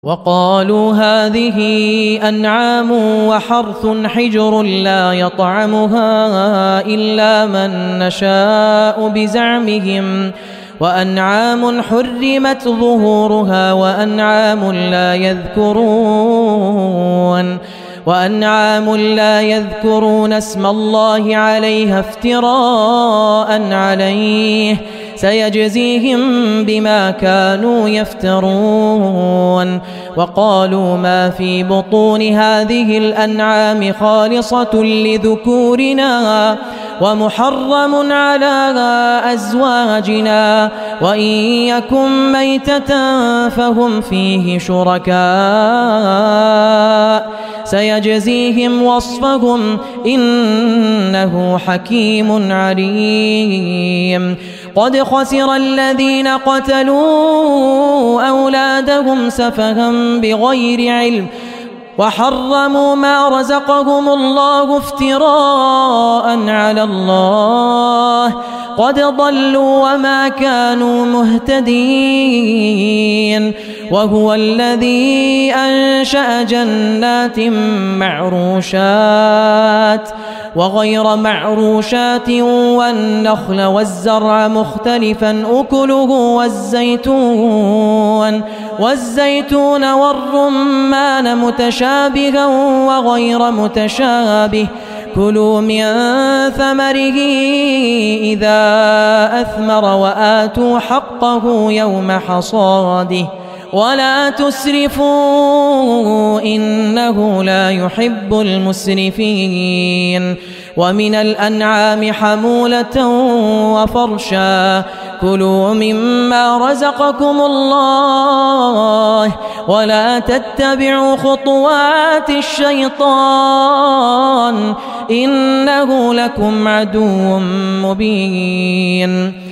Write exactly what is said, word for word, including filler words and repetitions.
وقالوا هذه أنعام وحرث حجر لا يطعمها إلا من نشاء بزعمهم وأنعام حرمت ظهورها وأنعام لا يذكرون وأنعام لا يذكرون اسم الله عليها افتراء عليه سيجزيهم بما كانوا يفترون. وقالوا ما في بطون هذه الأنعام خالصة لذكورنا ومحرم على أزواجنا وإن يكن ميتة فهم فيه شركاء سيجزيهم وصفهم إنه حكيم عليم. قد خسر الذين قتلوا أولادهم سفها بغير علم وحرموا ما رزقهم الله افتراء على الله قد ضلوا وما كانوا مهتدين. وهو الذي أنشأ جنات معروشات وغير معروشات والنخل والزرع مختلفا أكله والزيتون والزيتون والرمان متشابها وغير متشابه كلوا من ثمره إذا أثمر وآتوا حقه يوم حصاده ولا تسرفوا إنه لا يحب المسرفين. ومن الأنعام حمولة وفرشا كلوا مما رزقكم الله ولا تتبعوا خطوات الشيطان إنه لكم عدو مبين.